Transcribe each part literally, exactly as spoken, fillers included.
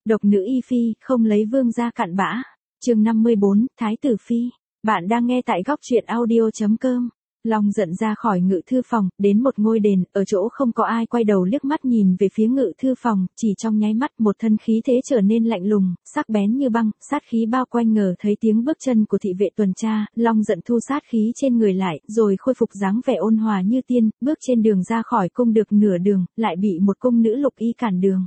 Độc nữ y phi, không lấy vương gia cặn bã. Chương năm mươi bốn, Thái tử phi. Bạn đang nghe tại góc truyện audio chấm com. Long giận ra khỏi ngự thư phòng, đến một ngôi đền, ở chỗ không có ai, quay đầu liếc mắt nhìn về phía ngự thư phòng, chỉ trong nháy mắt một thân khí thế trở nên lạnh lùng, sắc bén như băng, sát khí bao quanh. Ngờ thấy tiếng bước chân của thị vệ tuần tra, Long giận thu sát khí trên người lại, rồi khôi phục dáng vẻ ôn hòa như tiên, bước trên đường ra khỏi cung. Được nửa đường, lại bị một cung nữ Lục Y cản đường.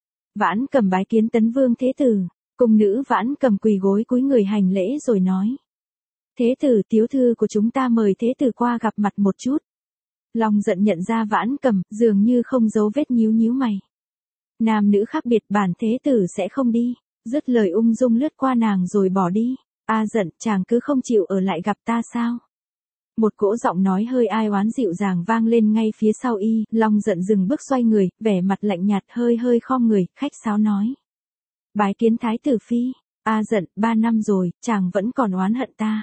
Vãn Cầm bái kiến Tấn Vương Thế Tử. Cung nữ Vãn Cầm quỳ gối cúi người hành lễ rồi nói: Thế tử, tiểu thư của chúng ta mời Thế Tử qua gặp mặt một chút. Long giận nhận ra Vãn Cầm, dường như không giấu vết nhíu nhíu mày. Nam nữ khác biệt, bản Thế Tử sẽ không đi. Dứt lời ung dung lướt qua nàng rồi bỏ đi. A giận, chàng cứ không chịu ở lại gặp ta sao? Một cỗ giọng nói hơi ai oán dịu dàng vang lên ngay phía sau y. Long giận dừng bước xoay người, vẻ mặt lạnh nhạt, hơi hơi khom người, khách sáo nói: Bái kiến Thái tử phi. A giận, ba năm rồi, chàng vẫn còn oán hận ta.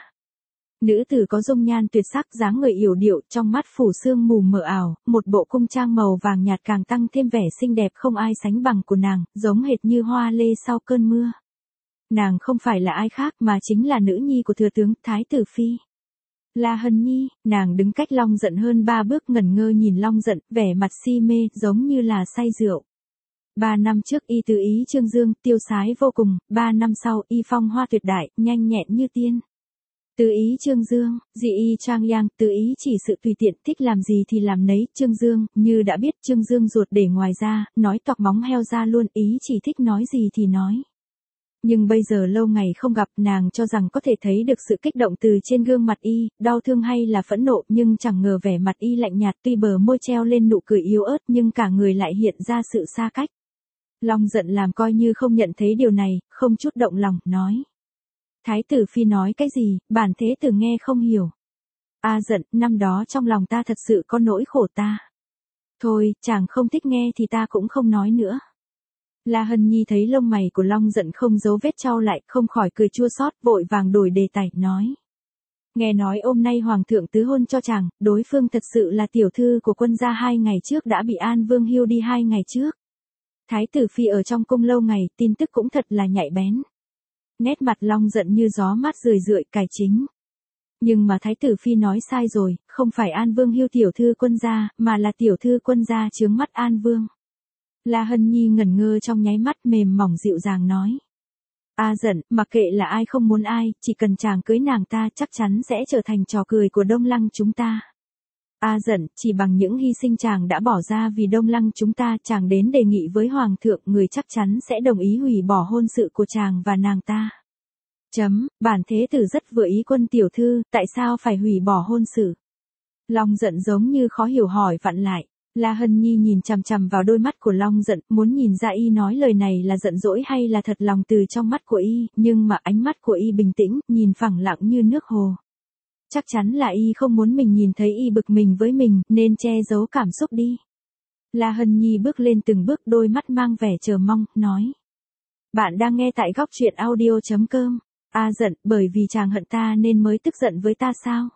Nữ tử có dung nhan tuyệt sắc, dáng người yểu điệu, trong mắt phủ sương mù mờ ảo, một bộ cung trang màu vàng nhạt càng tăng thêm vẻ xinh đẹp không ai sánh bằng của nàng, giống hệt như hoa lê sau cơn mưa. Nàng không phải là ai khác mà chính là nữ nhi của thừa tướng Thái tử phi La Hân Nhi. Nàng đứng cách Long giận hơn ba bước, ngẩn ngơ nhìn Long giận, vẻ mặt si mê, giống như là say rượu. Ba năm trước y tứ ý trương dương, tiêu sái vô cùng, ba năm sau y phong hoa tuyệt đại, nhanh nhẹn như tiên. Tứ ý trương dương, dị y trang yang, tứ ý chỉ sự tùy tiện, thích làm gì thì làm nấy. Trương dương, như đã biết trương dương ruột để ngoài ra, nói toạc móng heo ra luôn, ý chỉ thích nói gì thì nói. Nhưng bây giờ lâu ngày không gặp, nàng cho rằng có thể thấy được sự kích động từ trên gương mặt y, đau thương hay là phẫn nộ, nhưng chẳng ngờ vẻ mặt y lạnh nhạt, tuy bờ môi treo lên nụ cười yếu ớt nhưng cả người lại hiện ra sự xa cách. Long giận làm coi như không nhận thấy điều này, không chút động lòng, nói: Thái tử phi nói cái gì, bản Thế Tử nghe không hiểu. A giận, năm đó trong lòng ta thật sự có nỗi khổ ta. Thôi, chàng không thích nghe thì ta cũng không nói nữa. La Hân Nhi thấy lông mày của Long giận không giấu vết trao lại, không khỏi cười chua xót, vội vàng đổi đề tài, nói: Nghe nói hôm nay hoàng thượng tứ hôn cho chàng, đối phương thật sự là tiểu thư của quân gia, hai ngày trước đã bị An Vương hiêu đi hai ngày trước. Thái tử phi ở trong cung lâu ngày, tin tức cũng thật là nhạy bén. Nét mặt Long giận như gió mát rười rượi, cải chính. Nhưng mà Thái tử phi nói sai rồi, không phải An Vương hiêu tiểu thư quân gia, mà là tiểu thư quân gia chướng mắt An Vương. La Hân Nhi ngẩn ngơ trong nháy mắt, mềm mỏng dịu dàng nói: A giận, mặc kệ là ai không muốn ai, chỉ cần chàng cưới nàng ta chắc chắn sẽ trở thành trò cười của Đông Lăng chúng ta. A giận, chỉ bằng những hy sinh chàng đã bỏ ra vì Đông Lăng chúng ta, chàng đến đề nghị với hoàng thượng, người chắc chắn sẽ đồng ý hủy bỏ hôn sự của chàng và nàng ta. Chấm, bản Thế Tử rất vừa ý quân tiểu thư, tại sao phải hủy bỏ hôn sự? Long giận giống như khó hiểu hỏi vặn lại. La Hân Nhi nhìn chằm chằm vào đôi mắt của Long giận, muốn nhìn ra y nói lời này là giận dỗi hay là thật lòng từ trong mắt của y, nhưng mà ánh mắt của y bình tĩnh, nhìn phẳng lặng như nước hồ. Chắc chắn là y không muốn mình nhìn thấy y bực mình với mình, nên che giấu cảm xúc đi. La Hân Nhi bước lên từng bước, đôi mắt mang vẻ chờ mong, nói: Bạn đang nghe tại góc truyện audio chấm com. A giận, bởi vì chàng hận ta nên mới tức giận với ta sao?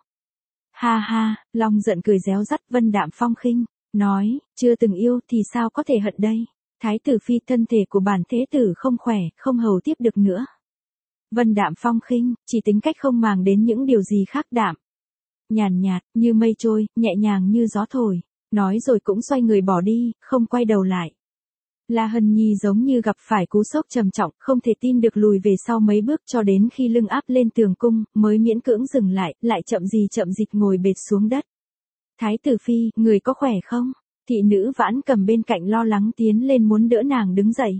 Ha ha, Long giận cười réo rắt, vân đạm phong khinh, nói: Chưa từng yêu thì sao có thể hận đây? Thái tử phi, thân thể của bản Thế Tử không khỏe, không hầu tiếp được nữa. Vân đạm phong khinh, chỉ tính cách không màng đến những điều gì khác, đạm, nhàn nhạt, như mây trôi, nhẹ nhàng như gió thổi. Nói rồi cũng xoay người bỏ đi, không quay đầu lại. La Hân Nhi giống như gặp phải cú sốc trầm trọng, không thể tin được lùi về sau mấy bước, cho đến khi lưng áp lên tường cung, mới miễn cưỡng dừng lại, lại chậm gì chậm dịch ngồi bệt xuống đất. Thái tử phi, người có khỏe không? Thị nữ Vãn Cầm bên cạnh lo lắng tiến lên muốn đỡ nàng đứng dậy.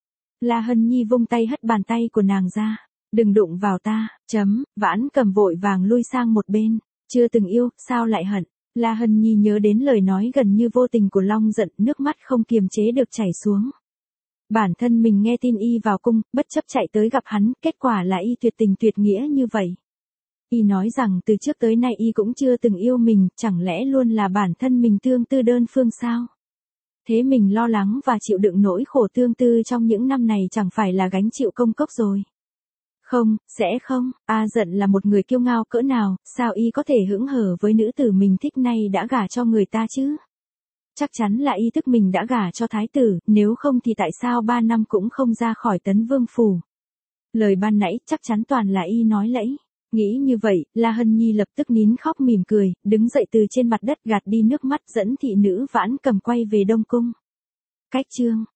La Hân Nhi vung tay hất bàn tay của nàng ra. Đừng đụng vào ta. Chấm, Vãn Cầm vội vàng lui sang một bên. Chưa từng yêu, sao lại hận? La Hân Nhi nhớ đến lời nói gần như vô tình của Long giận, nước mắt không kiềm chế được chảy xuống. Bản thân mình nghe tin y vào cung, bất chấp chạy tới gặp hắn, kết quả là y tuyệt tình tuyệt nghĩa như vậy. Y nói rằng từ trước tới nay y cũng chưa từng yêu mình, chẳng lẽ luôn là bản thân mình tương tư đơn phương sao? Thế mình lo lắng và chịu đựng nỗi khổ tương tư trong những năm này chẳng phải là gánh chịu công cốc rồi. Không, sẽ không, A giận là một người kiêu ngao cỡ nào, sao y có thể hững hờ với nữ tử mình thích nay đã gả cho người ta chứ? Chắc chắn là y thức mình đã gả cho thái tử, nếu không thì tại sao ba năm cũng không ra khỏi Tấn Vương phủ. Lời ban nãy chắc chắn toàn là y nói lẫy. Nghĩ như vậy, La Hân Nhi lập tức nín khóc mỉm cười, đứng dậy từ trên mặt đất gạt đi nước mắt dẫn thị nữ Vãn Cầm quay về Đông Cung. Cách chương